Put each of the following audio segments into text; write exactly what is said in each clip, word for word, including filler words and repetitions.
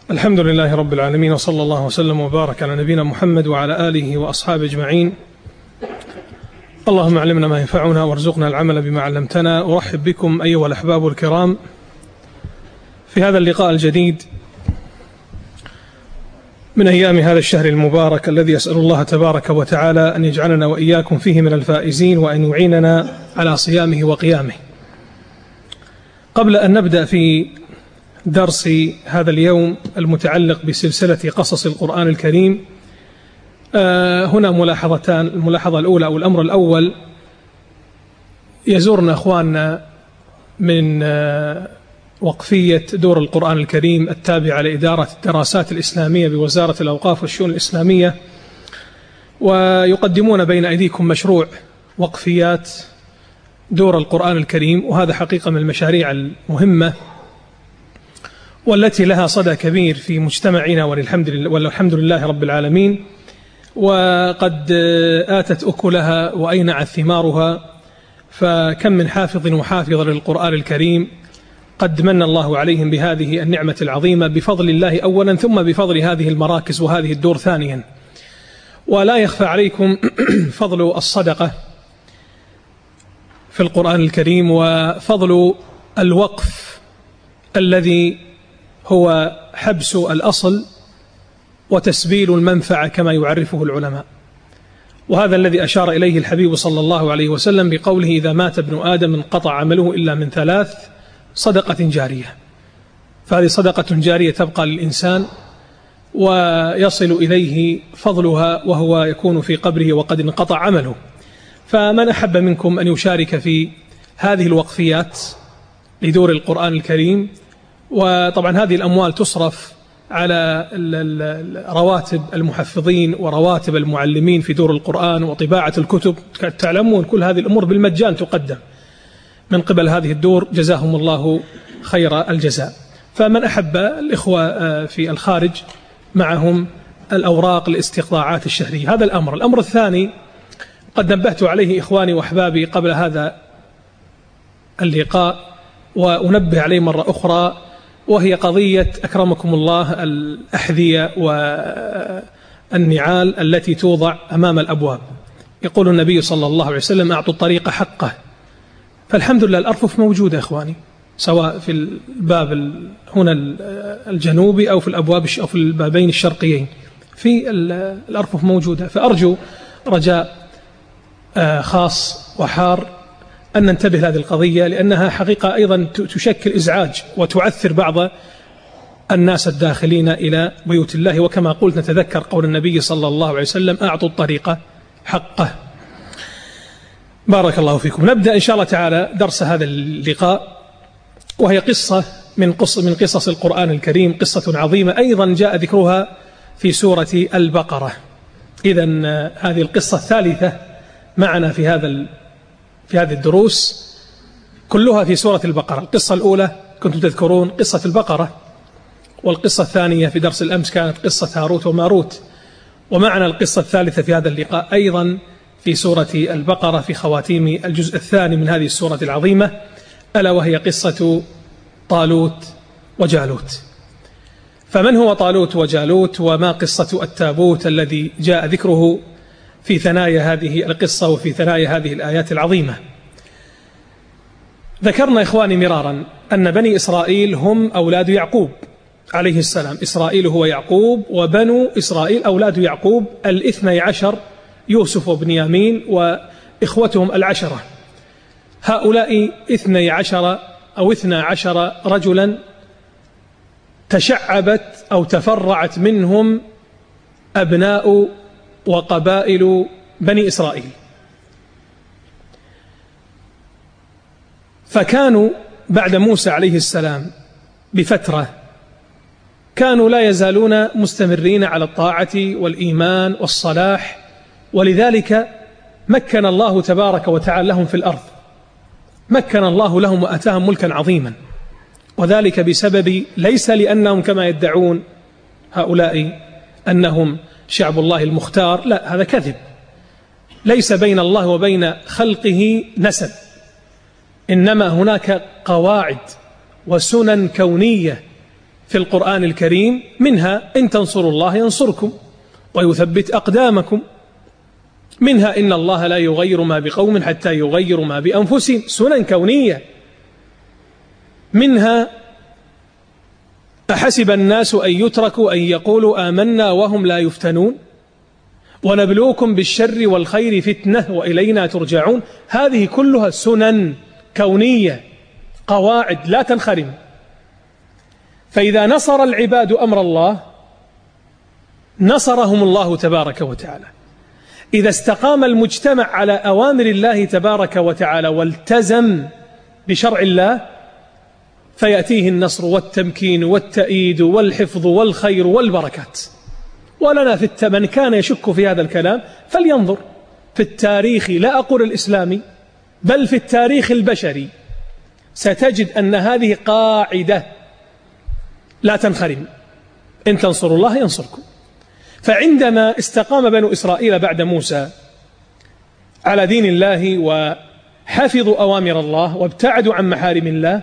الحمد لله رب العالمين، وصلى الله وسلم وبارك على نبينا محمد وعلى آله وأصحابه أجمعين. اللهم علمنا ما ينفعنا وارزقنا العمل بما علمتنا. أرحب بكم أيها الأحباب الكرام في هذا اللقاء الجديد من أيام هذا الشهر المبارك الذي أسأل الله تبارك وتعالى أن يجعلنا وإياكم فيه من الفائزين، وأن يعيننا على صيامه وقيامه. قبل أن نبدأ في درس هذا اليوم المتعلق بسلسلة قصص القرآن الكريم، هنا ملاحظتان. الملاحظة الأولى أو الأمر الأول، يزورنا أخواننا من وقفية دور القرآن الكريم التابعة لإدارة الدراسات الإسلامية بوزارة الأوقاف والشؤون الإسلامية، ويقدمون بين أيديكم مشروع وقفيات دور القرآن الكريم، وهذا حقيقة من المشاريع المهمة والتي لها صدى كبير في مجتمعنا، والحمد لله, والحمد لله رب العالمين. وقد آتت أكلها وأينعت ثمارها، فكم من حافظ وحافظ للقرآن الكريم قد من الله عليهم بهذه النعمة العظيمة بفضل الله أولا، ثم بفضل هذه المراكز وهذه الدور ثانيا. ولا يخفى عليكم فضل الصدقة في القرآن الكريم، وفضل الوقف الذي هو حبس الأصل وتسبيل المنفعة كما يعرفه العلماء. وهذا الذي أشار إليه الحبيب صلى الله عليه وسلم بقوله: إذا مات ابن آدم انقطع عمله إلا من ثلاث: صدقة جارية. فهذه صدقة جارية تبقى للإنسان ويصل إليه فضلها وهو يكون في قبره وقد انقطع عمله. فمن أحب منكم أن يشارك في هذه الوقفيات لدور القرآن الكريم، وطبعا هذه الأموال تصرف على رواتب المحفظين ورواتب المعلمين في دور القرآن وطباعة الكتب، تعلمون كل هذه الأمور بالمجان تقدم من قبل هذه الدور، جزاهم الله خير الجزاء. فمن أحب الإخوة في الخارج معهم الأوراق الاستقطاعات الشهرية. هذا الأمر. الأمر الثاني قد نبهت عليه إخواني وأحبابي قبل هذا اللقاء، وأنبه عليه مرة أخرى، وهي قضية أكرمكم الله الأحذية والنعال التي توضع أمام الأبواب. يقول النبي صلى الله عليه وسلم: أعطوا الطريق حقه. فالحمد لله الأرفف موجودة إخواني، سواء في الباب هنا الجنوبي أو في الأبواب أو في البابين الشرقيين، في الأرفف موجودة. فأرجو رجاء خاص وحار أن ننتبه لهذه القضية، لأنها حقيقة أيضا تشكل إزعاج وتعثر بعض الناس الداخلين إلى بيوت الله. وكما قلت نتذكر قول النبي صلى الله عليه وسلم: أعطوا الطريق حقه. بارك الله فيكم. نبدأ إن شاء الله تعالى درس هذا اللقاء، وهي قصة من قصة من قصص القرآن الكريم، قصة عظيمة أيضا جاء ذكرها في سورة البقرة. إذن هذه القصة الثالثة معنا في هذا في هذه الدروس، كلها في سورة البقرة. القصة الأولى كنتم تذكرون قصة البقرة، والقصة الثانية في درس الأمس كانت قصة هاروت وماروت، ومعنا القصة الثالثة في هذا اللقاء أيضا في سورة البقرة في خواتيم الجزء الثاني من هذه السورة العظيمة، ألا وهي قصة طالوت وجالوت. فمن هو طالوت وجالوت، وما قصة التابوت الذي جاء ذكره في ثنايا هذه القصة وفي ثنايا هذه الآيات العظيمة؟ ذكرنا إخواني مرارا أن بني إسرائيل هم أولاد يعقوب عليه السلام. إسرائيل هو يعقوب، وبنو إسرائيل أولاد يعقوب الاثني عشر، يوسف وبنيامين وإخوتهم العشرة. هؤلاء اثني عشر أو اثنى عشر رجلا تشعبت أو تفرعت منهم أبناء وقبائل بني إسرائيل. فكانوا بعد موسى عليه السلام بفترة كانوا لا يزالون مستمرين على الطاعة والإيمان والصلاح، ولذلك مكن الله تبارك وتعالى لهم في الأرض، مكن الله لهم وأتاهم ملكا عظيما، وذلك بسبب ليس لأنهم كما يدعون هؤلاء أنهم شعب الله المختار، لا، هذا كذب. ليس بين الله وبين خلقه نسب، إنما هناك قواعد وسنن كونية في القرآن الكريم، منها إن تنصروا الله ينصركم ويثبت أقدامكم، منها إن الله لا يغير ما بقوم حتى يغيروا ما بأنفسهم، سنن كونية، منها أحسب الناس أن يتركوا أن يقولوا آمنا وهم لا يفتنون ونبلوكم بالشر والخير فتنة وإلينا ترجعون. هذه كلها سنن كونية، قواعد لا تنخرم. فإذا نصر العباد أمر الله نصرهم الله تبارك وتعالى. إذا استقام المجتمع على أوامر الله تبارك وتعالى والتزم بشرع الله فيأتيه النصر والتمكين والتأييد والحفظ والخير والبركات. ولنا في الت... من كان يشك في هذا الكلام فلينظر في التاريخ، لا أقول الإسلامي بل في التاريخ البشري، ستجد أن هذه قاعدة لا تنخرم، إن تنصروا الله ينصركم. فعندما استقام بنو إسرائيل بعد موسى على دين الله وحفظوا أوامر الله وابتعدوا عن محارم الله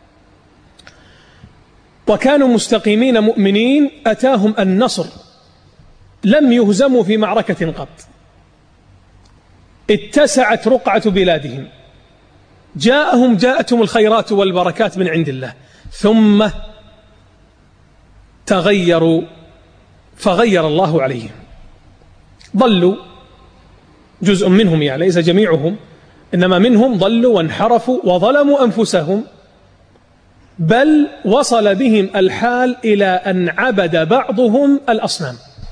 وكانوا مستقيمين مؤمنين، أتاهم النصر، لم يهزموا في معركة قط، اتسعت رقعة بلادهم، جاءهم جاءتهم الخيرات والبركات من عند الله، ثم تغيروا فغير الله عليهم، ضلوا جزء منهم، يعني ليس جميعهم، إنما منهم ضلوا وانحرفوا وظلموا أنفسهم، بل وصل بهم الحال إلى أن عبد بعضهم الأصنام.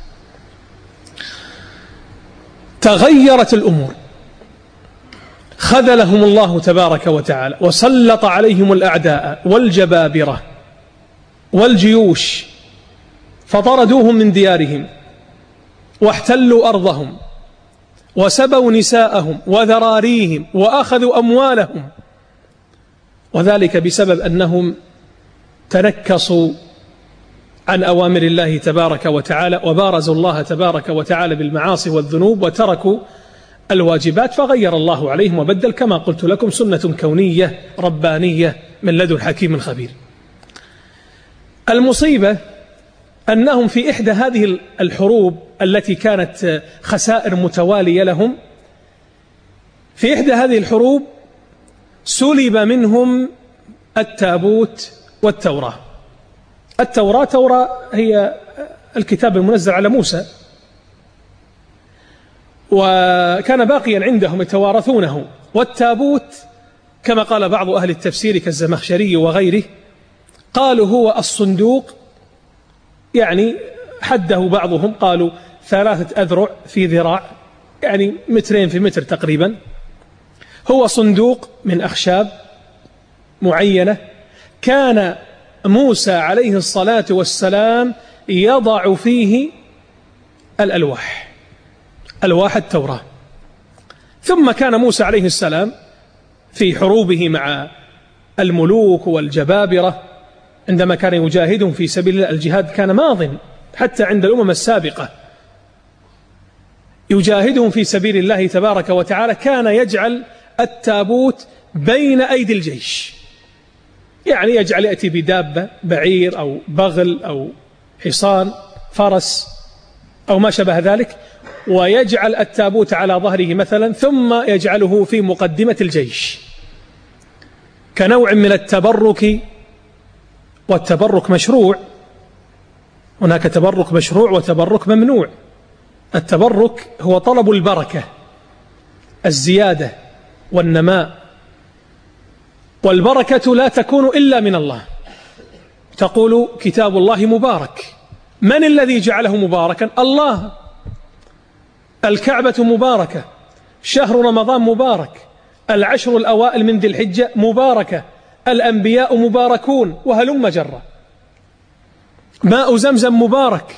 تغيرت الأمور، خذلهم الله تبارك وتعالى وسلط عليهم الأعداء والجبابرة والجيوش فطردوهم من ديارهم واحتلوا أرضهم وسبوا نساءهم وذراريهم وأخذوا أموالهم، وذلك بسبب أنهم تنكصوا عن أوامر الله تبارك وتعالى وبارزوا الله تبارك وتعالى بالمعاصي والذنوب وتركوا الواجبات، فغير الله عليهم وبدل، كما قلت لكم سنة كونية ربانية من لدن حكيم خبير. المصيبة أنهم في إحدى هذه الحروب التي كانت خسائر متوالية لهم، في إحدى هذه الحروب سلب منهم التابوت والتوراة. التوراة توراة هي الكتاب المنزل على موسى، وكان باقيا عندهم يتوارثونه، والتابوت كما قال بعض أهل التفسير كالزمخشري وغيره قالوا هو الصندوق، يعني حده بعضهم قالوا ثلاثة أذرع في ذراع، يعني مترين في متر تقريبا، هو صندوق من أخشاب معينة كان موسى عليه الصلاة والسلام يضع فيه الألواح، ألواح التوراة. ثم كان موسى عليه السلام في حروبه مع الملوك والجبابرة عندما كان يجاهدهم في سبيل الله، الجهاد كان ماض حتى عند الأمم السابقة، يجاهدهم في سبيل الله تبارك وتعالى، كان يجعل التابوت بين أيدي الجيش، يعني يجعل يأتي بدابة، بعير أو بغل أو حصان فرس أو ما شابه ذلك، ويجعل التابوت على ظهره مثلا، ثم يجعله في مقدمة الجيش كنوع من التبرك. والتبرك مشروع، هناك تبرك مشروع وتبرك ممنوع. التبرك هو طلب البركة، الزيادة والنماء، والبركة لا تكون إلا من الله. تقول كتاب الله مبارك، من الذي جعله مباركا؟ الله. الكعبة مباركة، شهر رمضان مبارك، العشر الأوائل من ذي الحجة مباركة، الأنبياء مباركون، وهلم جرة، ماء زمزم مبارك.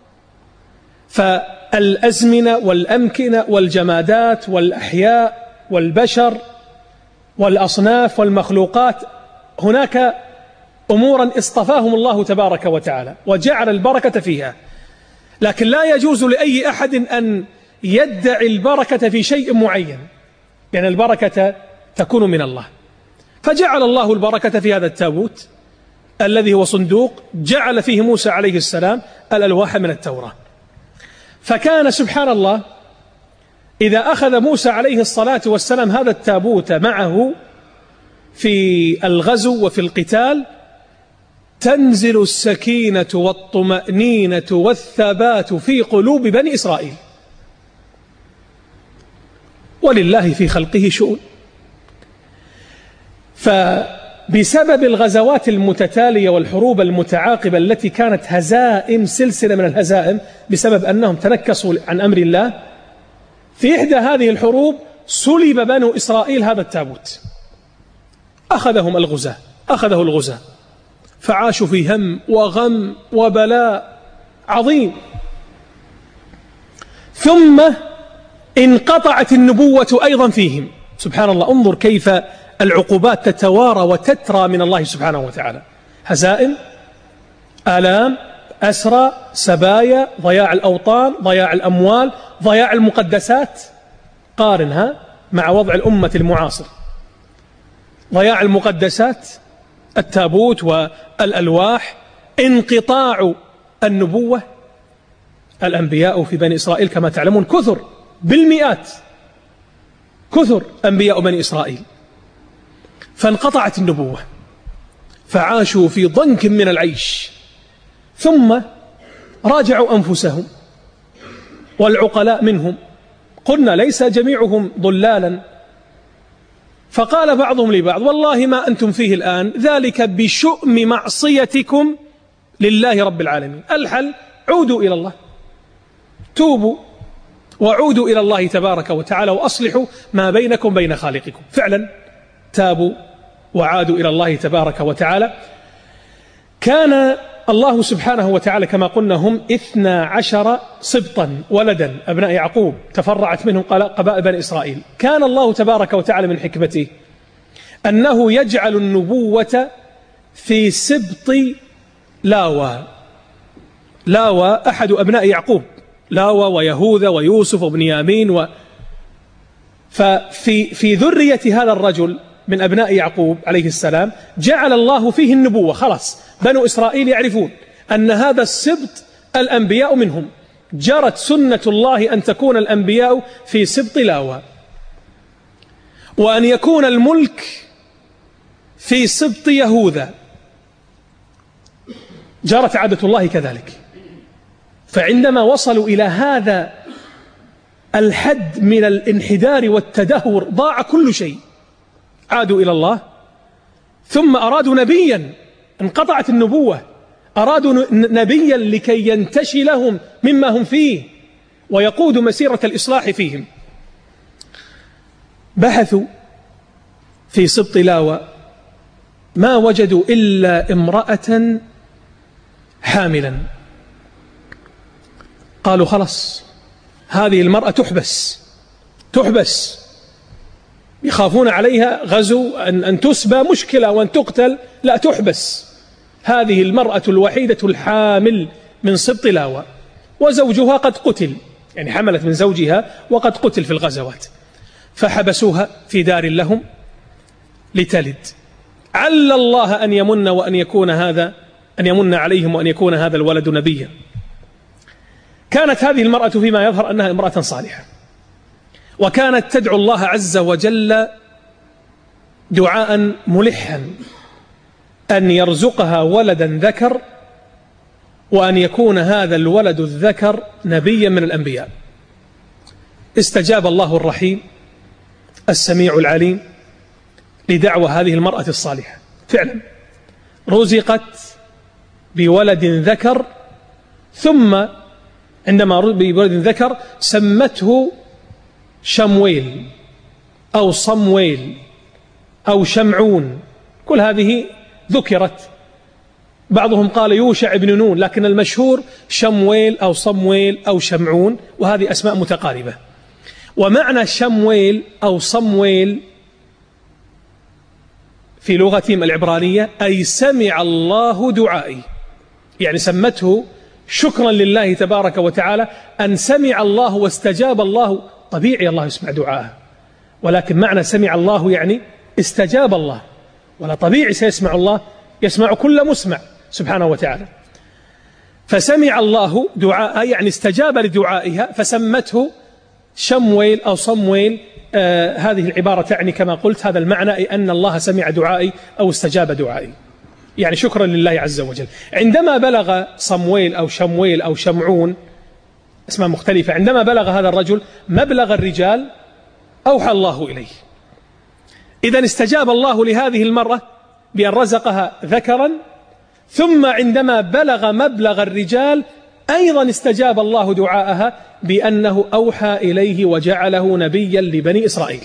فالأزمنة والأمكنة والجمادات والأحياء والبشر والأصناف والمخلوقات، هناك أمورا اصطفاهم الله تبارك وتعالى وجعل البركة فيها، لكن لا يجوز لأي أحد أن يدعي البركة في شيء معين، لأن البركة تكون من الله. فجعل الله البركة في هذا التابوت الذي هو صندوق جعل فيه موسى عليه السلام الألواح من التوراة. فكان سبحان الله إذا أخذ موسى عليه الصلاة والسلام هذا التابوت معه في الغزو وفي القتال تنزل السكينة والطمأنينة والثبات في قلوب بني إسرائيل. ولله في خلقه شؤون. فبسبب الغزوات المتتالية والحروب المتعاقبة التي كانت هزائم، سلسلة من الهزائم، بسبب أنهم تنكصوا عن أمر الله، في إحدى هذه الحروب سلب بنو إسرائيل هذا التابوت، أخذهم الغزاة، أخذه الغزاة، فعاشوا في هم وغم وبلاء عظيم. ثم انقطعت النبوة أيضا فيهم. سبحان الله، انظر كيف العقوبات تتوارى وتترى من الله سبحانه وتعالى. هزائم، آلام، أسرى، سبايا، ضياع الأوطان، ضياع الأموال، ضياع المقدسات. قارنها مع وضع الأمة المعاصر. ضياع المقدسات، التابوت والألواح، انقطاع النبوة. الأنبياء في بني إسرائيل كما تعلمون كثر بالمئات، كثر أنبياء بني إسرائيل، فانقطعت النبوة، فعاشوا في ضنك من العيش. ثم راجعوا أنفسهم والعقلاء منهم، قلنا ليس جميعهم ضلالا، فقال بعضهم لبعض: والله ما أنتم فيه الآن ذلك بشؤم معصيتكم لله رب العالمين. الحل عودوا إلى الله، توبوا وعودوا إلى الله تبارك وتعالى وأصلحوا ما بينكم بين خالقكم. فعلا تابوا وعادوا إلى الله تبارك وتعالى. كان الله سبحانه وتعالى كما قلنا هم اثنا عشر سبطا ولدا أبناء يعقوب، تفرعت منهم قبائل بني إسرائيل. كان الله تبارك وتعالى من حكمته أنه يجعل النبوة في سبط لاوى. لاوى أحد أبناء يعقوب، لاوى ويهوذا ويوسف وبنيامين و... ففي في ذرية هذا الرجل من أبناء يعقوب عليه السلام جعل الله فيه النبوة. خلاص بنو إسرائيل يعرفون أن هذا السبط الأنبياء منهم، جرت سنة الله أن تكون الأنبياء في سبط لاوى، وأن يكون الملك في سبط يهوذا، جرت عادة الله كذلك. فعندما وصلوا إلى هذا الحد من الانحدار والتدهور ضاع كل شيء، عادوا إلى الله. ثم أرادوا نبيا، انقطعت النبوة، أرادوا نبيا لكي ينتشي لهم مما هم فيه ويقود مسيرة الإصلاح فيهم. بحثوا في سبط لاوى ما وجدوا إلا امرأة حاملا. قالوا خلاص هذه المرأة تحبس تحبس يخافون عليها غزو، أن, أن تسبى مشكلة، وأن تقتل لا، تحبس. هذه المرأة الوحيدة الحامل من سبط لاوى، وزوجها قد قتل، يعني حملت من زوجها وقد قتل في الغزوات، فحبسوها في دار لهم لتلد. عل الله أن يمن وأن يكون هذا أن يمن عليهم وأن يكون هذا الولد نبيا. كانت هذه المرأة فيما يظهر أنها امرأة صالحة، وكانت تدعو الله عز وجل دعاء ملحا أن يرزقها ولدا ذكر، وأن يكون هذا الولد الذكر نبيا من الأنبياء. استجاب الله الرحيم السميع العليم لدعوة هذه المرأة الصالحة. فعلا رزقت بولد ذكر، ثم عندما رزق بولد ذكر سمته شمويل أو صمويل أو شمعون، كل هذه ذكرت. بعضهم قال يوشع بن نون، لكن المشهور شمويل أو صمويل أو شمعون، وهذه أسماء متقاربة. ومعنى شمويل أو صمويل في لغتهم العبرانية أي سمع الله دعائي، يعني سمته شكرا لله تبارك وتعالى أن سمع الله واستجاب الله. طبيعي الله يسمع دعاءه، ولكن معنى سمع الله يعني استجاب الله، ولا طبيعي سيسمع الله يسمع كل مسمع سبحانه وتعالى. فسمع الله دعاء يعني استجاب لدعائها فسمته شمويل أو صمويل. آه هذه العبارة تعني كما قلت هذا المعنى، أي أن الله سمع دعائي أو استجاب دعائي، يعني شكرا لله عز وجل. عندما بلغ صمويل أو شمويل أو شمعون اسماء مختلفة، عندما بلغ هذا الرجل مبلغ الرجال أوحى الله إليه. إذن استجاب الله لهذه المرة بأن رزقها ذكرا، ثم عندما بلغ مبلغ الرجال أيضا استجاب الله دعاءها بأنه أوحى إليه وجعله نبيا لبني إسرائيل.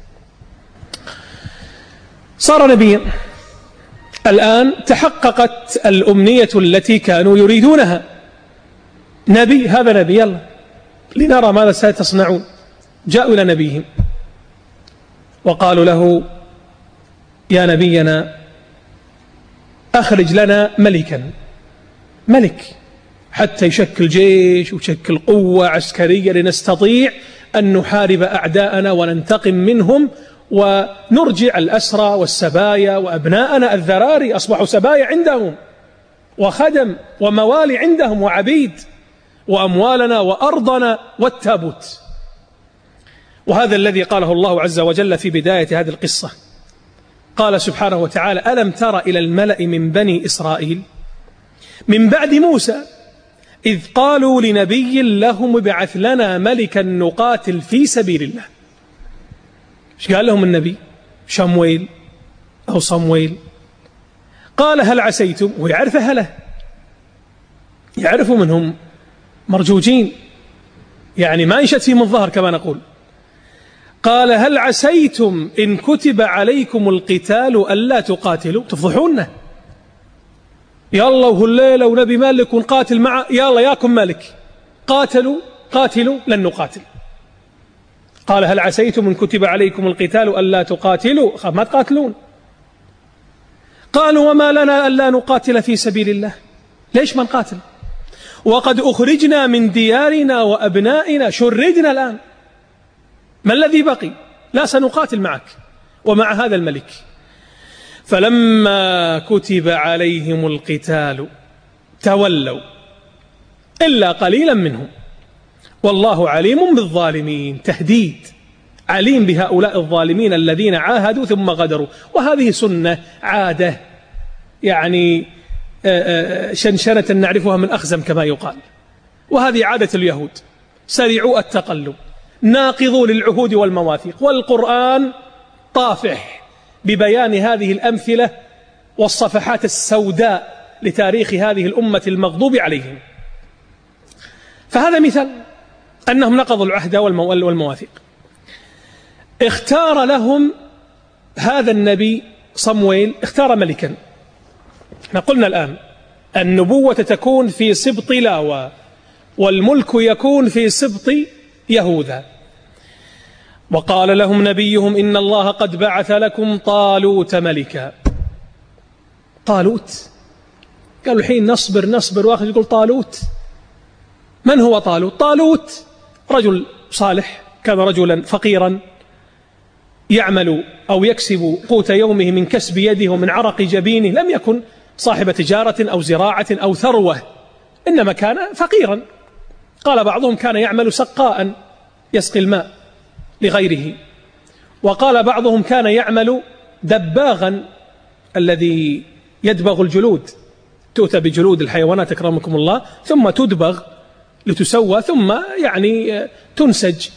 صار نبيا. الآن تحققت الأمنية التي كانوا يريدونها، نبي، هذا نبي، يلا لنرى ماذا ستصنعون. جاءوا إلى نبيهم وقالوا له يا نبينا أخرج لنا ملكا، ملك حتى يشكل جيش ويشكل قوة عسكرية لنستطيع أن نحارب أعداءنا وننتقم منهم ونرجع الأسرى والسبايا وأبناءنا الذراري أصبحوا سبايا عندهم وخدم وموالي عندهم وعبيد، وأموالنا وأرضنا والتابوت. وهذا الذي قاله الله عز وجل في بداية هذه القصة. قال سبحانه وتعالى ألم تر إلى الملأ من بني إسرائيل من بعد موسى إذ قالوا لنبي لهم ابعث لنا ملكا نقاتل في سبيل الله. ايش قال لهم النبي شمويل أو صمويل؟ قال هل عسيتم، ويعرف أهله، يعرفوا منهم مرجوجين، يعني ما انشأت فيهم الظهر كما نقول. قال هل عسيتم إن كتب عليكم القتال ألا تقاتلوا؟ تفضحونه، يلا وهو الليلة ونبي مالك ونقاتل معه، يلا ياكم مالك، قاتلوا قاتلوا لن نقاتل. قال هل عسيتم إن كتب عليكم القتال ألا تقاتلوا؟ خاف ما تقاتلون. قالوا وما لنا ألا نقاتل في سبيل الله، ليش ما نقاتل وقد أخرجنا من ديارنا وأبنائنا، شردنا الآن، ما الذي بقي؟ لا سنقاتل معك ومع هذا الملك. فلما كتب عليهم القتال تولوا إلا قليلا منهم والله عليم بالظالمين. تهديد، عليم بهؤلاء الظالمين الذين عاهدوا ثم غدروا. وهذه سنة عادة يعني شنشنة نعرفها من أخزم كما يقال، وهذه عادة اليهود، سريعوا التقلب، ناقضوا للعهود والمواثيق. والقرآن طافح ببيان هذه الأمثلة والصفحات السوداء لتاريخ هذه الأمة المغضوب عليهم. فهذا مثال أنهم نقضوا العهد والمواثيق. اختار لهم هذا النبي صمويل، اختار ملكا. احنا قلنا الآن النبوة تكون في سبط لاوى والملك يكون في سبط يهوذا. وقال لهم نبيهم إن الله قد بعث لكم طالوت ملكا. طالوت، قالوا الحين نصبر نصبر واخذ يقول طالوت. من هو طالوت؟ طالوت رجل صالح، كان رجلا فقيرا يعمل أو يكسب قوت يومه من كسب يده ومن عرق جبينه، لم يكن صاحب تجارة أو زراعة أو ثروة، إنما كان فقيرا. قال بعضهم كان يعمل سقاء يسقي الماء لغيره، وقال بعضهم كان يعمل دباغا الذي يدبغ الجلود، تؤتى بجلود الحيوانات أكرمكم الله ثم تدبغ لتسوى ثم يعني تنسج.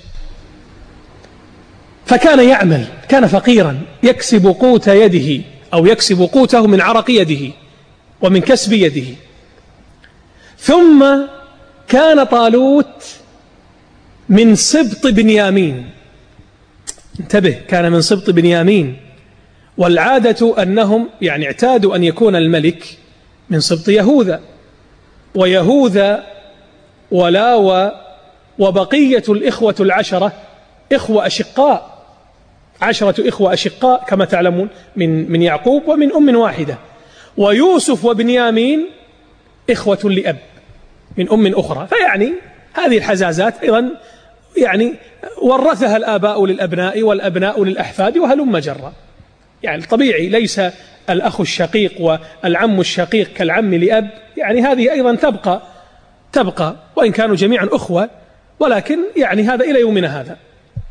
فكان يعمل، كان فقيرا يكسب قوت يده أو يكسب قوته من عرق يده ومن كسب يده. ثم كان طالوت من سبط بنيامين، انتبه، كان من سبط بنيامين، والعادة أنهم يعني اعتادوا أن يكون الملك من سبط يهوذا، ويهوذا ولاوى وبقية الإخوة العشرة إخوة أشقاء، عشرة إخوة أشقاء كما تعلمون من من يعقوب ومن أم واحدة، ويوسف وبنيامين إخوة لأب من أم أخرى. فيعني هذه الحزازات أيضا يعني ورثها الآباء للأبناء والأبناء للأحفاد وهلم جرا. يعني طبيعي، ليس الأخ الشقيق والعم الشقيق كالعم لأب، يعني هذه أيضا تبقى تبقى وإن كانوا جميعا أخوة، ولكن يعني هذا إلى يومنا هذا.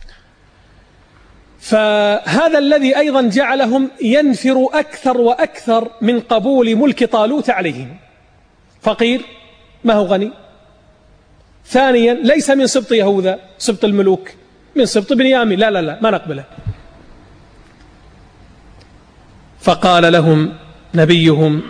فهذا الذي أيضا جعلهم ينفروا أكثر وأكثر من قبول ملك طالوت عليهم. فقير ما هو غني. ثانيا ليس من سبط يهوذا سبط الملوك، من سبط بنيامين، لا لا لا ما نقبله. فقال لهم نبيهم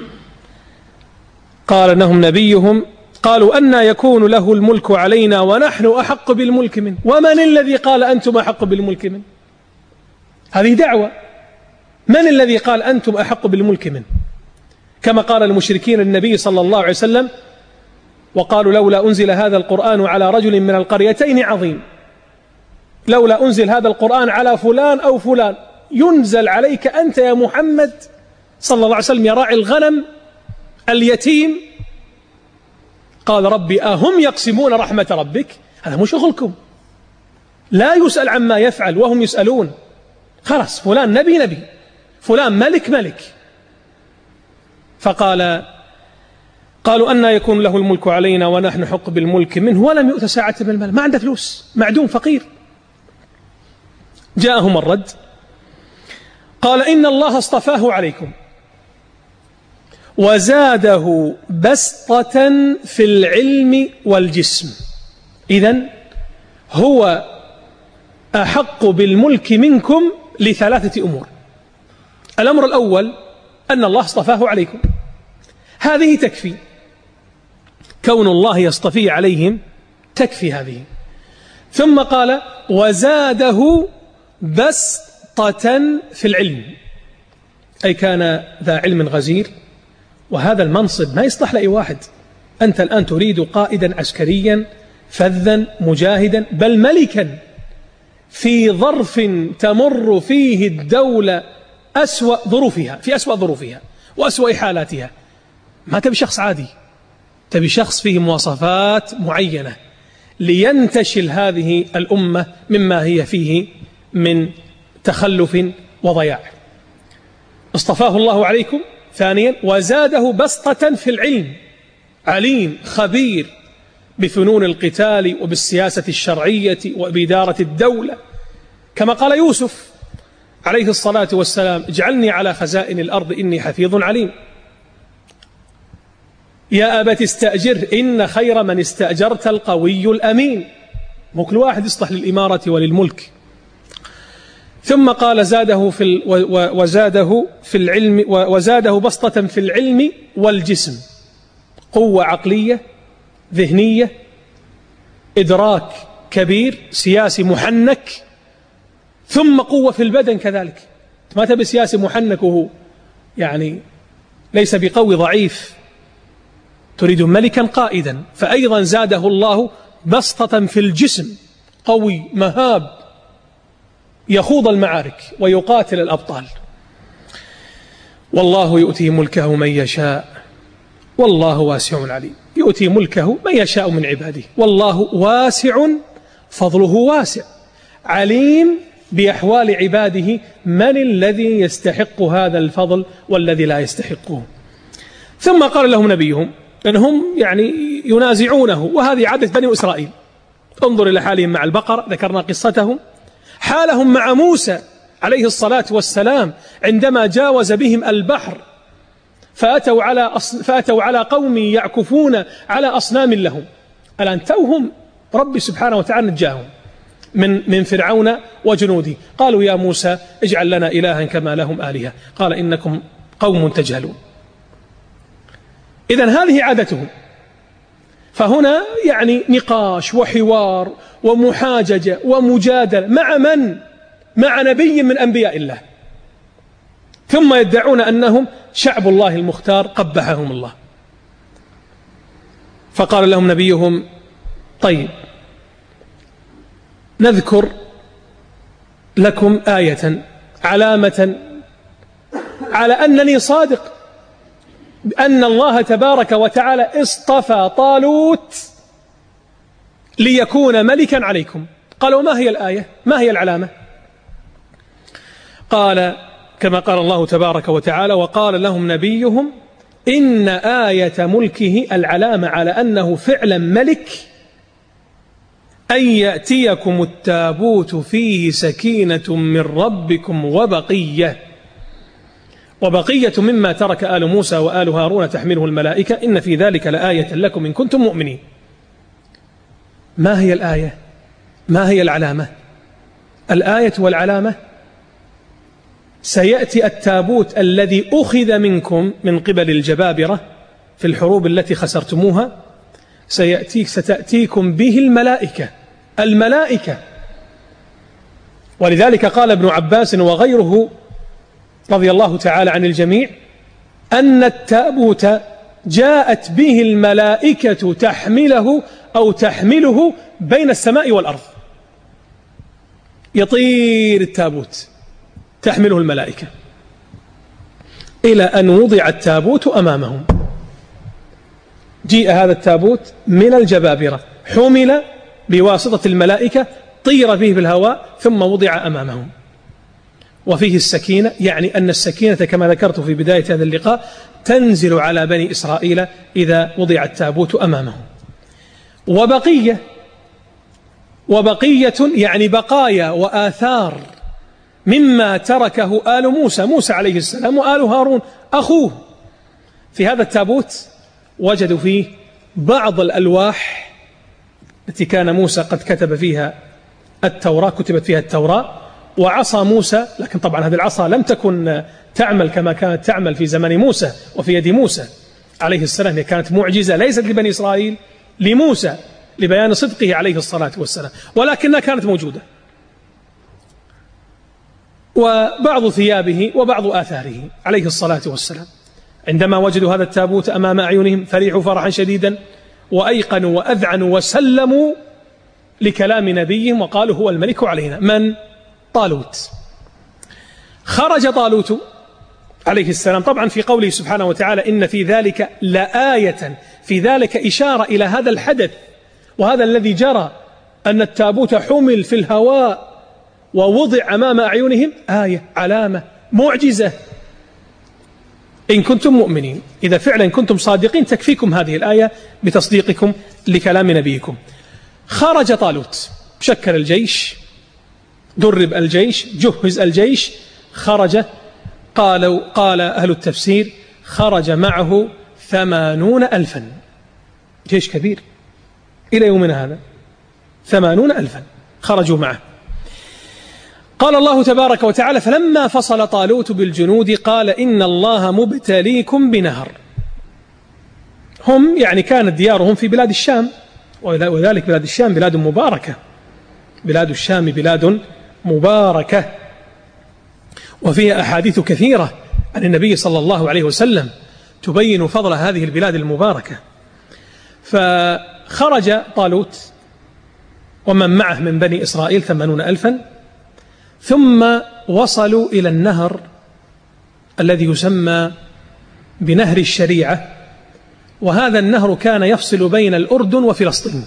قال لهم نبيهم قالوا أنى يكون له الملك علينا ونحن أحق بالملك منه. ومن الذي قال أنتم أحق بالملك منه؟ هذه دعوة. من الذي قال أنتم أحق بالملك منه؟ كما قال المشركين للنبي صلى الله عليه وسلم وقالوا لولا أنزل هذا القرآن على رجل من القريتين عظيم، لولا أنزل هذا القرآن على فلان أو فلان، ينزل عليك أنت يا محمد صلى الله عليه وسلم يا راعي الغنم اليتيم. قال ربي أهم يقسمون رحمة ربك؟ هذا مو شغلكم، لا يسأل عما يفعل وهم يسألون. خلاص فلان نبي نبي، فلان ملك ملك. فقال قالوا أنى يكون له الملك علينا ونحن حق بالملك منه ولم يؤت ساعة من المال، ما عنده فلوس، معدوم فقير. جاءهم الرد قال إن الله اصطفاه عليكم وزاده بسطة في العلم والجسم، إذن هو أحق بالملك منكم لثلاثة أمور. الأمر الأول أن الله اصطفاه عليكم، هذه تكفي، كون الله يصطفي عليهم تكفي هذه. ثم قال وزاده بسطة في العلم، أي كان ذا علم غزير. وهذا المنصب ما يصلح لأي واحد. أنت الآن تريد قائدا عسكريا فذا مجاهدا بل ملكا في ظرف تمر فيه الدولة أسوأ ظروفها، في أسوأ ظروفها وأسوأ حالاتها. ما تبي شخص عادي، تبي شخص فيه مواصفات معينة لينتشل هذه الأمة مما هي فيه من تخلف وضياع. اصطفاه الله عليكم. ثانيا وزاده بسطة في العلم، عليم خبير بفنون القتال وبالسياسة الشرعية وبإدارة الدولة، كما قال يوسف عليه الصلاة والسلام اجعلني على خزائن الأرض إني حفيظ عليم. يا أبت استأجر إن خير من استأجرت القوي الأمين. مو كل واحد يصلح للإمارة وللملك. ثم قال زاده في ال... وزاده في العلم وزاده بسطة في العلم والجسم، قوة عقلية ذهنية، إدراك كبير سياسي محنك، ثم قوة في البدن كذلك. ما تبي سياسي محنك وهو يعني ليس بقوي ضعيف، تريد ملكا قائدا. فأيضا زاده الله بسطة في الجسم، قوي مهاب يخوض المعارك ويقاتل الأبطال. والله يؤتي ملكه من يشاء والله واسع عليم. يؤتي ملكه من يشاء من عباده والله واسع فضله واسع عليم بأحوال عباده، من الذي يستحق هذا الفضل والذي لا يستحقه. ثم قال لهم نبيهم أنهم يعني ينازعونه، وهذه عادة بني إسرائيل. انظر إلى حالهم مع البقر، ذكرنا قصتهم. حالهم مع موسى عليه الصلاة والسلام عندما جاوز بهم البحر فأتوا على, أص... فأتوا على قوم يعكفون على أصنام لهم. الآن توهم ربي سبحانه وتعالى نجاهم من, من فرعون وجنوده. قالوا يا موسى اجعل لنا إلها كما لهم آلهة، قال إنكم قوم تجهلون. إذن هذه عادتهم. فهنا يعني نقاش وحوار ومحاججة ومجادلة مع من؟ مع نبي من أنبياء الله، ثم يدعون أنهم شعب الله المختار قبحهم الله. فقال لهم نبيهم طيب نذكر لكم آية علامة على أنني صادق، أن الله تبارك وتعالى اصطفى طالوت ليكون ملكا عليكم. قالوا ما هي الآية؟ ما هي العلامة؟ قال كما قال الله تبارك وتعالى: وقال لهم نبيهم إن آية ملكه العلامة على أنه فعلا ملك أن يأتيكم التابوت فيه سكينة من ربكم وبقية وبقية مما ترك آل موسى وآل هارون تحمله الملائكة إن في ذلك لآية لكم إن كنتم مؤمنين. ما هي الآية؟ ما هي العلامة؟ الآية والعلامة سيأتي التابوت الذي أخذ منكم من قبل الجبابرة في الحروب التي خسرتموها، سيأتيك ستأتيكم به الملائكة الملائكة ولذلك قال ابن عباس وغيره رضي الله تعالى عن الجميع أن التابوت جاءت به الملائكة تحمله أو تحمله بين السماء والأرض، يطير التابوت تحمله الملائكة إلى أن وضع التابوت أمامهم. جيء هذا التابوت من الجبابرة، حمل بواسطة الملائكة، طير به بالهواء ثم وضع أمامهم. وفيه السكينة، يعني أن السكينة كما ذكرت في بداية هذا اللقاء تنزل على بني إسرائيل إذا وضع التابوت أمامهم. وبقية وبقية يعني بقايا وآثار مما تركه آل موسى موسى عليه السلام وآل هارون أخوه. في هذا التابوت وجدوا فيه بعض الألواح التي كان موسى قد كتب فيها التوراة، كتبت فيها التوراة، وعصا موسى، لكن طبعا هذه العصا لم تكن تعمل كما كانت تعمل في زمن موسى وفي يد موسى عليه السلام، هي كانت معجزة ليست لبني إسرائيل، لموسى لبيان صدقه عليه الصلاة والسلام، ولكنها كانت موجودة. وبعض ثيابه وبعض آثاره عليه الصلاة والسلام. عندما وجدوا هذا التابوت أمام أعينهم فرحوا فرحا شديدا وأيقنوا وأذعنوا وسلموا لكلام نبيهم وقالوا هو الملك علينا. من؟ طالوت. خرج طالوت عليه السلام، طبعا في قوله سبحانه وتعالى إن في ذلك لآية، في ذلك إشارة إلى هذا الحدث وهذا الذي جرى، أن التابوت حمل في الهواء ووضع أمام أعينهم، آية، علامة، معجزة. إن كنتم مؤمنين، إذا فعلا كنتم صادقين تكفيكم هذه الآية بتصديقكم لكلام نبيكم. خرج طالوت، شكل الجيش، درب الجيش، جهز الجيش، خرج. قالوا قال أهل التفسير خرج معه ثمانون ألفا، جيش كبير إلى يومنا هذا، ثمانون ألفا خرجوا معه. قال الله تبارك وتعالى فلما فصل طالوت بالجنود قال إن الله مبتليكم بنهر. هم يعني كانت ديارهم في بلاد الشام، وذلك بلاد الشام بلاد مباركة، بلاد الشام بلاد مباركة، وفيها أحاديث كثيرة عن النبي صلى الله عليه وسلم تبين فضل هذه البلاد المباركة. فخرج طالوت ومن معه من بني إسرائيل ثمانون ألفا، ثم وصلوا إلى النهر الذي يسمى بنهر الشريعة، وهذا النهر كان يفصل بين الأردن وفلسطين.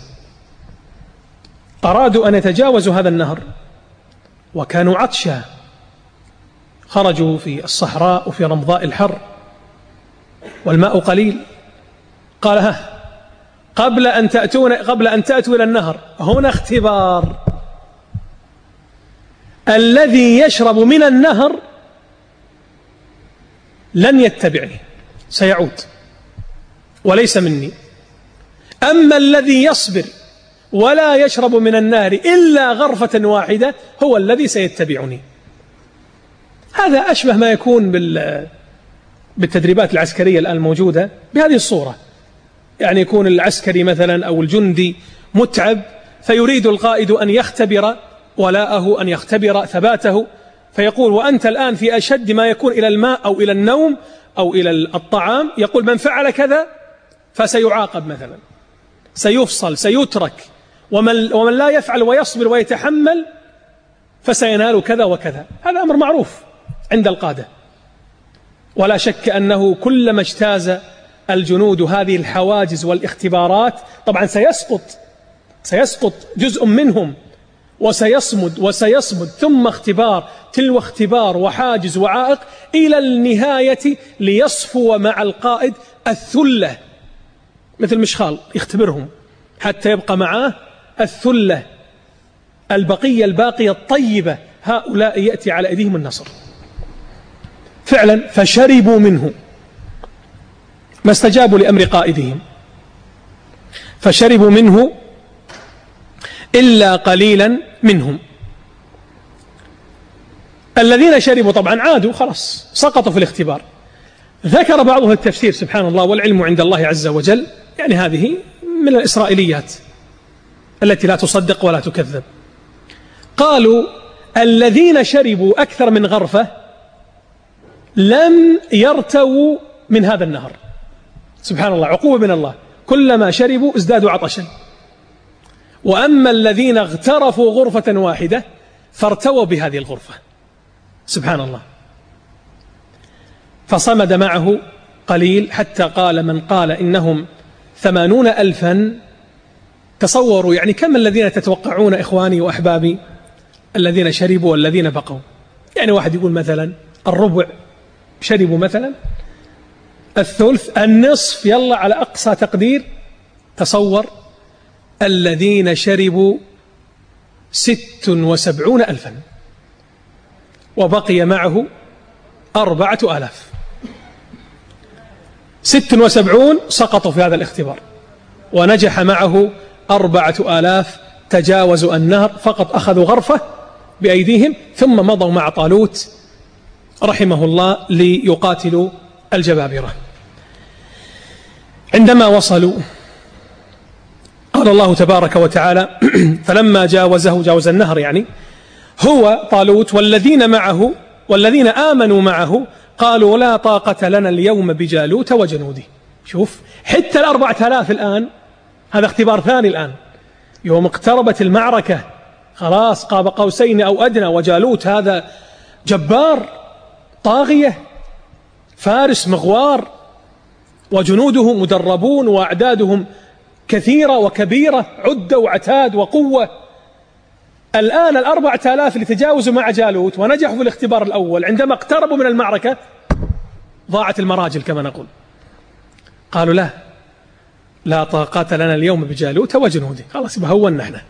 أرادوا أن يتجاوزوا هذا النهر وكانوا عطشا، خرجوا في الصحراء وفي رمضاء الحر والماء قليل. قال ها قبل أن تأتون قبل أن تأتوا إلى النهر هنا اختبار، الذي يشرب من النهر لن يتبعني سيعود وليس مني، أما الذي يصبر ولا يشرب من النهر إلا غرفة واحدة هو الذي سيتبعني. هذا أشبه ما يكون بالتدريبات العسكرية الآن الموجودة بهذه الصورة، يعني يكون العسكري مثلا أو الجندي متعب فيريد القائد أن يختبر ولاءه، أن يختبر ثباته، فيقول وأنت الآن في أشد ما يكون إلى الماء أو إلى النوم أو إلى الطعام، يقول من فعل كذا فسيعاقب مثلا، سيفصل، سيترك، ومن, ومن لا يفعل ويصبر ويتحمل فسينال كذا وكذا. هذا أمر معروف عند القادة، ولا شك أنه كلما اجتاز الجنود هذه الحواجز والاختبارات طبعا سيسقط سيسقط جزء منهم وسيصمد وسيصمد، ثم اختبار تلو اختبار وحاجز وعائق إلى النهاية ليصفو مع القائد الثلة، مثل مشخال يختبرهم حتى يبقى معاه الثلة البقية الباقية الطيبة، هؤلاء يأتي على أيديهم النصر. فعلا فشربوا منه، ما استجابوا لأمر قائدهم، فشربوا منه إلا قليلا منهم. الذين شربوا طبعا عادوا خلاص، سقطوا في الاختبار. ذكر بعضهم التفسير سبحان الله والعلم عند الله عز وجل، يعني هذه من الإسرائيليات التي لا تصدق ولا تكذب. قالوا الذين شربوا أكثر من غرفة لم يرتووا من هذا النهر. سبحان الله، عقوبة من الله، كلما شربوا ازدادوا عطشا. وأما الذين اغترفوا غرفة واحدة فارتووا بهذه الغرفة. سبحان الله. فصمد معه قليل، حتى قال من قال إنهم ثمانون ألفا. تصوروا يعني كم الذين تتوقعون إخواني وأحبابي الذين شربوا والذين بقوا؟ يعني واحد يقول مثلا الربع شربوا، مثلا الثلث، النصف، يلا على أقصى تقدير. تصور الذين شربوا ست وسبعون ألفا وبقي معه أربعة آلاف. ست وسبعون سقطوا في هذا الاختبار، ونجح معه أربعة آلاف، تجاوزوا النهر، فقط أخذوا غرفة بأيديهم، ثم مضوا مع طالوت رحمه الله ليقاتلوا الجبابرة. عندما وصلوا قال الله تبارك وتعالى فلما جاوزه، جاوز النهر يعني، هو طالوت والذين معه والذين آمنوا معه قالوا لا طاقة لنا اليوم بجالوت وجنوده. شوف حتى الأربعة آلاف الآن، هذا اختبار ثاني الآن، يوم اقتربت المعركة خلاص قاب قوسين أو أدنى، وجالوت هذا جبار طاغية فارس مغوار، وجنوده مدربون وأعدادهم كثيرة وكبيرة، عدة وعتاد وقوة. الآن الأربعة آلاف اللي تجاوزوا مع جالوت ونجحوا في الاختبار الأول، عندما اقتربوا من المعركة ضاعت المراجل كما نقول. قالوا لا لا طاقة لنا اليوم بجالوت وجنوده، خلاص بهونا احنا.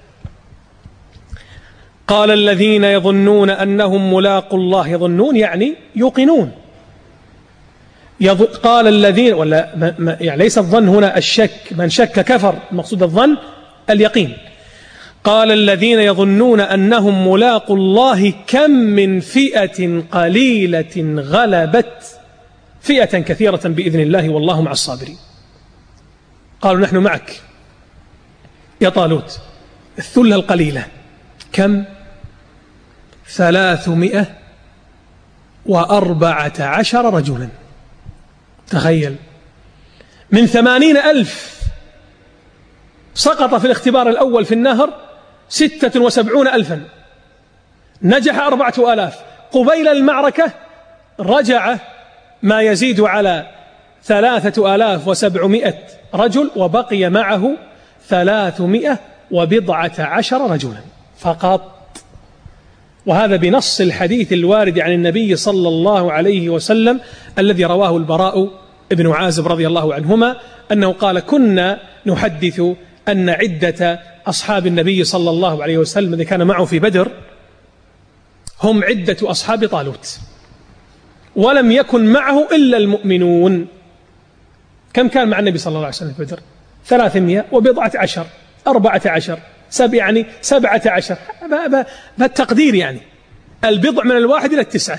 قال الذين يظنون أنهم ملاقوا الله، يظنون يعني يوقنون. يظ... قال الذين، ولا ما... ما... يعني ليس الظن هنا الشك، من شك كفر، المقصود الظن اليقين. قال الذين يظنون أنهم ملاقوا الله كم من فئة قليلة غلبت فئة كثيرة بإذن الله والله مع الصابرين. قالوا نحن معك يا طالوت، الثلة القليلة كم؟ ثلاثمائة وأربعة عشر رجلا. تخيل، من ثمانين ألف سقط في الاختبار الأول في النهر ستة وسبعون ألفا، نجح أربعة آلاف. قبيل المعركة رجع ما يزيد على ثلاثة آلاف وسبعمائة رجل، وبقي معه ثلاثمائة وبضعة عشر رجلا فقط. وهذا بنص الحديث الوارد عن النبي صلى الله عليه وسلم الذي رواه البراء ابن عازب رضي الله عنهما، أنه قال كنا نحدث أن عدة أصحاب النبي صلى الله عليه وسلم الذي كان معه في بدر هم عدة أصحاب طالوت، ولم يكن معه إلا المؤمنون. كم كان مع النبي صلى الله عليه وسلم في بدر؟ ثلاثمائة وبضعة عشر، أربعة عشر، سبع يعني سبعة عشر، فالتقدير يعني البضع من الواحد إلى التسعة،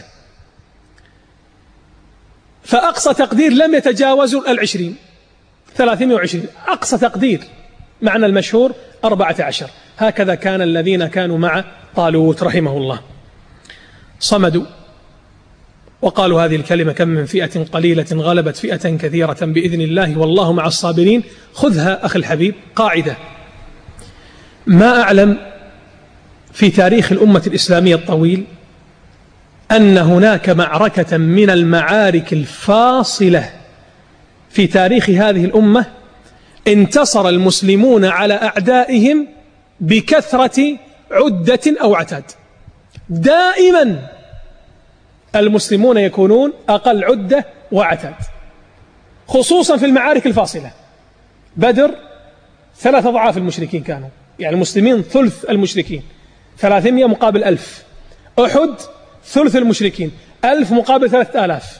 فأقصى تقدير لم يتجاوزوا العشرين، ثلاثمائة وعشرين أقصى تقدير، معنى المشهور أربعة عشر. هكذا كان الذين كانوا مع طالوت رحمه الله. صمدوا وقالوا هذه الكلمة كم من فئة قليلة غلبت فئة كثيرة بإذن الله والله مع الصابرين. خذها أخي الحبيب قاعدة، ما أعلم في تاريخ الأمة الإسلامية الطويل أن هناك معركة من المعارك الفاصلة في تاريخ هذه الأمة انتصر المسلمون على أعدائهم بكثرة عدة أو عتاد. دائما المسلمون يكونون أقل عدة وعتاد، خصوصا في المعارك الفاصلة. بدر ثلاث أضعاف المشركين كانوا، يعني المسلمين ثلث المشركين، ثلاثمائة مقابل ألف. أحد ثلث المشركين، ألف مقابل ثلاثة آلاف.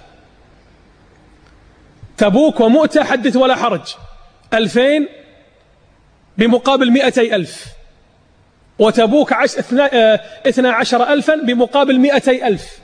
تبوك ومؤتة حدث ولا حرج، ألفين بمقابل مئتي ألف. وتبوك عش... اثنا عشر ألفا بمقابل مئتي ألف.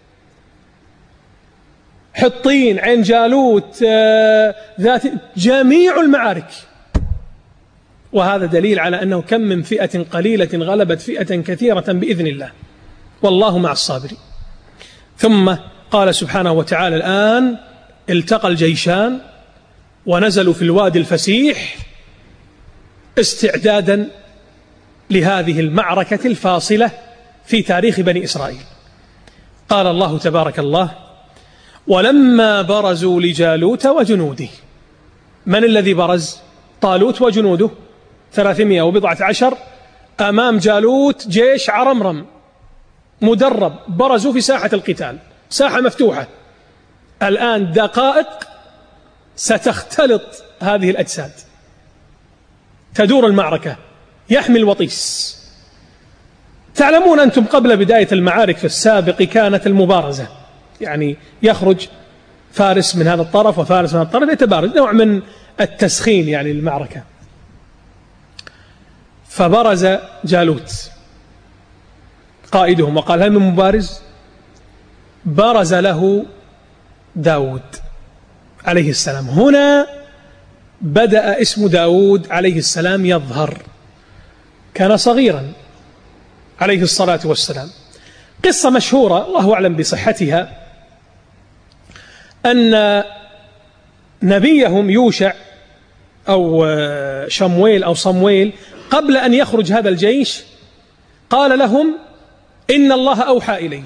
حطين، عين جالوت، ذات، جميع المعارك. وهذا دليل على أنه كم من فئة قليلة غلبت فئة كثيرة بإذن الله، والله مع الصابرين. ثم قال سبحانه وتعالى: الآن التقى الجيشان ونزلوا في الوادي الفسيح استعدادا لهذه المعركة الفاصلة في تاريخ بني إسرائيل. قال الله تبارك الله: ولما برزوا لجالوت وجنوده. من الذي برز؟ طالوت وجنوده ثلاثمائة وبضعة عشر أمام جالوت جيش عرمرم مدرب، برزوا في ساحة القتال، ساحة مفتوحة. الآن دقائق ستختلط هذه الأجساد، تدور المعركة، يحمي الوطيس. تعلمون أنتم قبل بداية المعارك في السابق كانت المبارزة، يعني يخرج فارس من هذا الطرف وفارس من هذا الطرف يتبارز، نوع من التسخين يعني المعركة. فبرز جالوت قائدهم وقال: هل من مبارز؟ برز له داود عليه السلام. هنا بدأ اسم داود عليه السلام يظهر. كان صغيرا عليه الصلاة والسلام. قصة مشهورة الله أعلم بصحتها، أن نبيهم يوشع أو شمويل أو صمويل قبل أن يخرج هذا الجيش قال لهم: إن الله أوحى إلي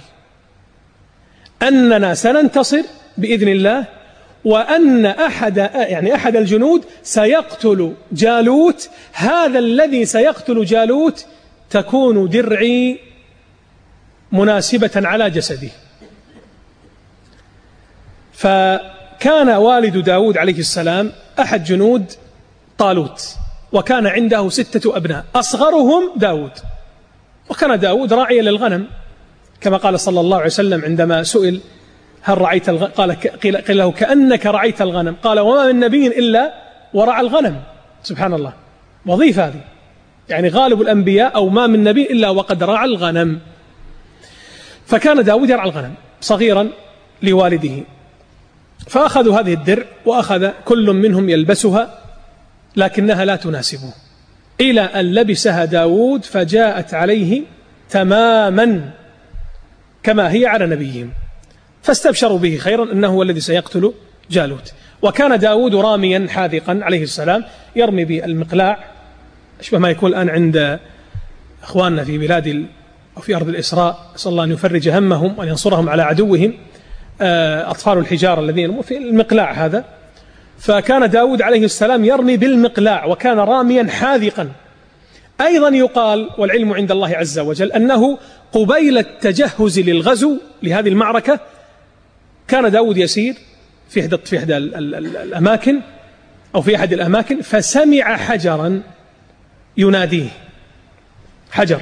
أننا سننتصر بإذن الله، وأن أحد يعني أحد الجنود سيقتل جالوت، هذا الذي سيقتل جالوت تكون درعي مناسبة على جسده. فكان والد داود عليه السلام أحد جنود طالوت، وكان عنده ستة أبناء أصغرهم داود. وكان داود راعيا للغنم، كما قال صلى الله عليه وسلم عندما سئل: هل رعيت الغنم؟ قال قيل له: كأنك رعيت الغنم. قال: وما من نبي إلا ورعى الغنم. سبحان الله، وظيفة هذه، يعني غالب الأنبياء أو ما من نبي إلا وقد رعى الغنم. فكان داود يرعى الغنم صغيرا لوالده، فأخذوا هذه الدرع وأخذ كل منهم يلبسها، لكنها لا تناسبه، إلى أن لبسها داود فجاءت عليه تماما كما هي على نبيهم، فاستبشروا به خيرا أنه هو الذي سيقتل جالوت. وكان داود راميا حاذقا عليه السلام، يرمي بالمقلاع، أشبه ما يكون الآن عند أخواننا في بلاد أو في أرض الإسراء، نسأل الله أن يفرج همهم وأن ينصرهم على عدوهم، أطفال الحجار الذين في المقلاع هذا. فكان داود عليه السلام يرمي بالمقلاع، وكان راميا حاذقا. أيضا يقال، والعلم عند الله عز وجل، أنه قبيل التجهز للغزو لهذه المعركة كان داود يسير في إحدى في إحدى الأماكن أو في أحد الأماكن، فسمع حجرا يناديه، حجر،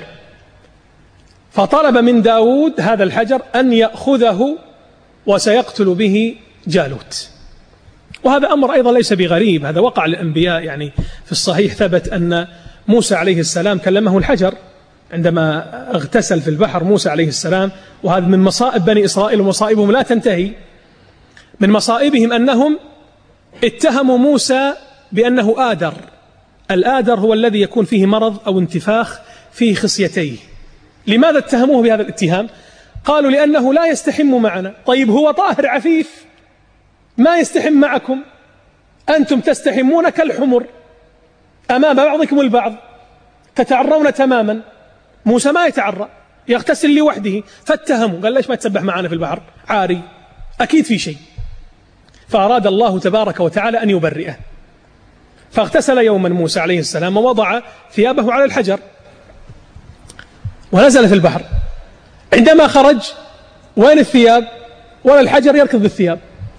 فطلب من داود هذا الحجر أن يأخذه وسيقتل به جالوت. وهذا أمر أيضا ليس بغريب، هذا وقع للأنبياء. يعني في الصحيح ثبت أن موسى عليه السلام كلمه الحجر عندما اغتسل في البحر موسى عليه السلام. وهذا من مصائب بني إسرائيل، ومصائبهم لا تنتهي. من مصائبهم أنهم اتهموا موسى بأنه آدر. الآدر هو الذي يكون فيه مرض أو انتفاخ في خصيتيه. لماذا اتهموه بهذا الاتهام؟ قالوا: لأنه لا يستحم معنا. طيب هو طاهر عفيف ما يستحم معكم، أنتم تستحمون كالحمر أمام بعضكم البعض، تتعرون تماما. موسى ما يتعرى، يغتسل لوحده. فاتهموا، قال: ليش ما تسبح معنا في البحر عاري؟ أكيد في شيء. فأراد الله تبارك وتعالى أن يبرئه، فاغتسل يوما موسى عليه السلام ووضع ثيابه على الحجر، ونزل في البحر. عندما خرج وين الثياب؟ ولا الحجر يركض بالثياب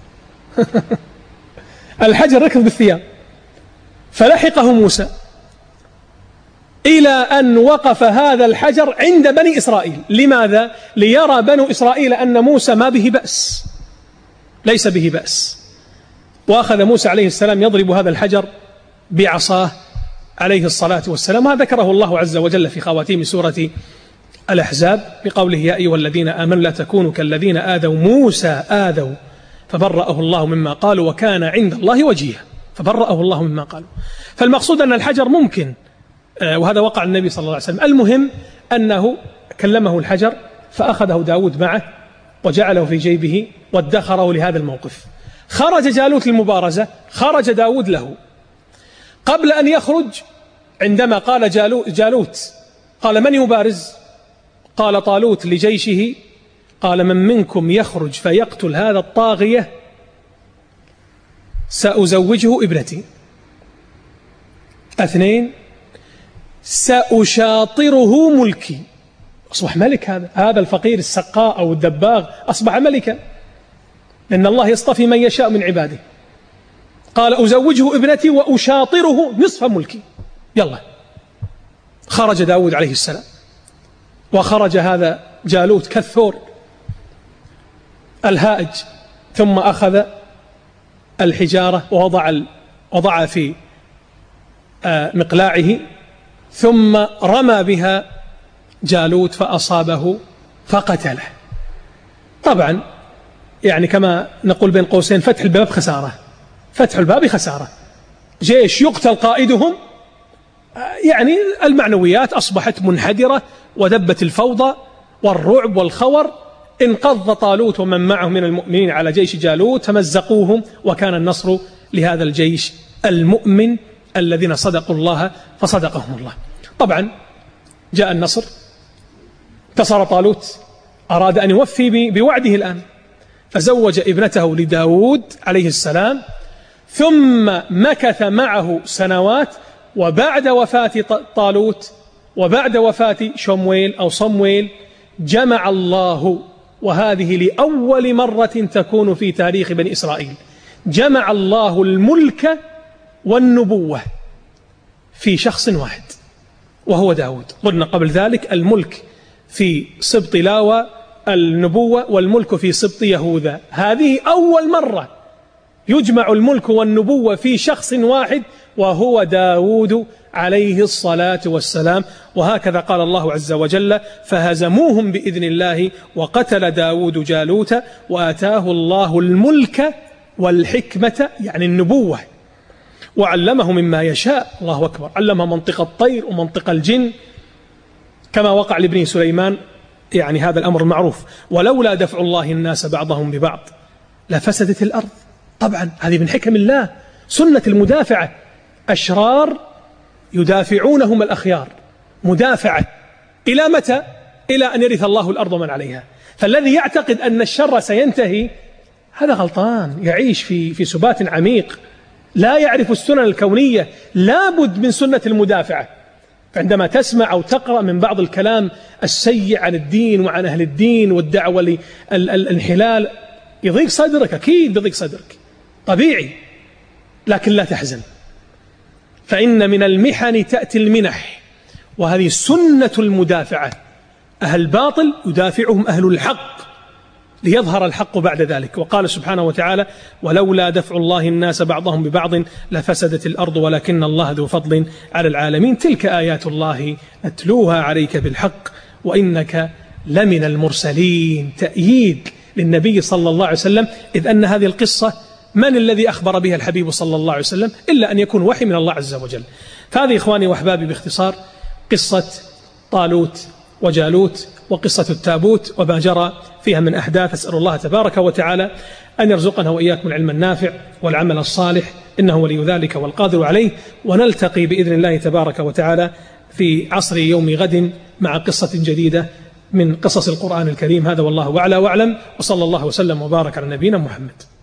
الحجر يركض بالثياب. فلحقه موسى إلى أن وقف هذا الحجر عند بني إسرائيل. لماذا؟ ليرى بنو إسرائيل أن موسى ما به بأس، ليس به بأس. وأخذ موسى عليه السلام يضرب هذا الحجر بعصاه عليه الصلاة والسلام. ما ذكره الله عز وجل في خواتيم سورة الأحزاب بقوله يا أيها الذين آمنوا لا تكونوا كالذين آذوا موسى آذوا فبرأه الله مما قالوا وكان عند الله وجيها. فبرأه الله مما قالوا. فالمقصود أن الحجر ممكن، وهذا وقع النبي صلى الله عليه وسلم. المهم أنه كلمه الحجر فأخذه داود معه وجعله في جيبه وادخره لهذا الموقف. خرج جالوت للمبارزة، خرج داود له. قبل أن يخرج عندما قال جالوت قال من يبارز؟ قال طالوت لجيشه قال من منكم يخرج فيقتل هذا الطاغية سأزوجه ابنتي. اثنين، سأشاطره ملكي. أصبح ملك. هذا هذا الفقير السقاء أو الدباغ أصبح ملكا، لأن الله يصطفي من يشاء من عباده. قال أزوجه ابنتي وأشاطره نصف ملكي. يلا. خرج داود عليه السلام وخرج هذا جالوت كالثور الهائج، ثم أخذ الحجارة ووضع وضع في مقلاعه ثم رمى بها جالوت فأصابه فقتله. طبعا يعني كما نقول بين قوسين فتح الباب خسارة، فتح الباب خسارة. جيش يقتل قائدهم، يعني المعنويات أصبحت منحدرة ودبت الفوضى والرعب والخور. انقض طالوت ومن معه من المؤمنين على جيش جالوت فمزقوهم، وكان النصر لهذا الجيش المؤمن الذين صدقوا الله فصدقهم الله. طبعا جاء النصر، انتصر طالوت، أراد أن يوفي بوعده الآن، فزوج ابنته لداود عليه السلام، ثم مكث معه سنوات. وبعد وفاة طالوت وبعد وفاة شمويل أو صمويل جمع الله، وهذه لأول مرة تكون في تاريخ بني إسرائيل، جمع الله الملك والنبوة في شخص واحد وهو داود. قلنا قبل ذلك الملك في سبط لاوى، النبوة والملك في سبط يهوذا. هذه أول مرة يجمع الملك والنبوة في شخص واحد وهو داود عليه الصلاة والسلام. وهكذا قال الله عز وجل فهزموهم بإذن الله وقتل داود جالوت وآتاه الله الملك والحكمة، يعني النبوة، وعلمه مما يشاء. الله أكبر. علمه منطق الطير ومنطق الجن كما وقع لابن سليمان، يعني هذا الأمر المعروف. ولولا دفع الله الناس بعضهم ببعض لفسدت الأرض. طبعا هذه من حكم الله، سنة المدافعة. أشرار يدافعونهم الأخيار، مدافعة إلى متى؟ إلى أن يرث الله الأرض من عليها. فالذي يعتقد أن الشر سينتهي هذا غلطان، يعيش في في سبات عميق، لا يعرف السنن الكونية. لابد من سنة المدافعة. فعندما تسمع أو تقرأ من بعض الكلام السيء عن الدين وعن أهل الدين والدعوة للانحلال يضيق صدرك، أكيد يضيق صدرك، طبيعي. لكن لا تحزن، فإن من المحن تأتي المنح، وهذه سنة المدافعة. أهل الباطل يدافعهم أهل الحق ليظهر الحق بعد ذلك. وقال سبحانه وتعالى ولولا دفع الله الناس بعضهم ببعض لفسدت الأرض ولكن الله ذو فضل على العالمين. تلك آيات الله نتلوها عليك بالحق وإنك لمن المرسلين. تأييد للنبي صلى الله عليه وسلم، إذ أن هذه القصة من الذي أخبر بها الحبيب صلى الله عليه وسلم إلا أن يكون وحي من الله عز وجل. فهذه إخواني وأحبابي باختصار قصة طالوت وجالوت وقصة التابوت وما جرى فيها من أحداث. أسأل الله تبارك وتعالى أن يرزقنا وإياكم العلم النافع والعمل الصالح، إنه ولي ذلك والقادر عليه. ونلتقي بإذن الله تبارك وتعالى في عصر يوم غد مع قصة جديدة من قصص القرآن الكريم. هذا والله أعلى وأعلم، وصلى الله وسلم وبارك على نبينا محمد.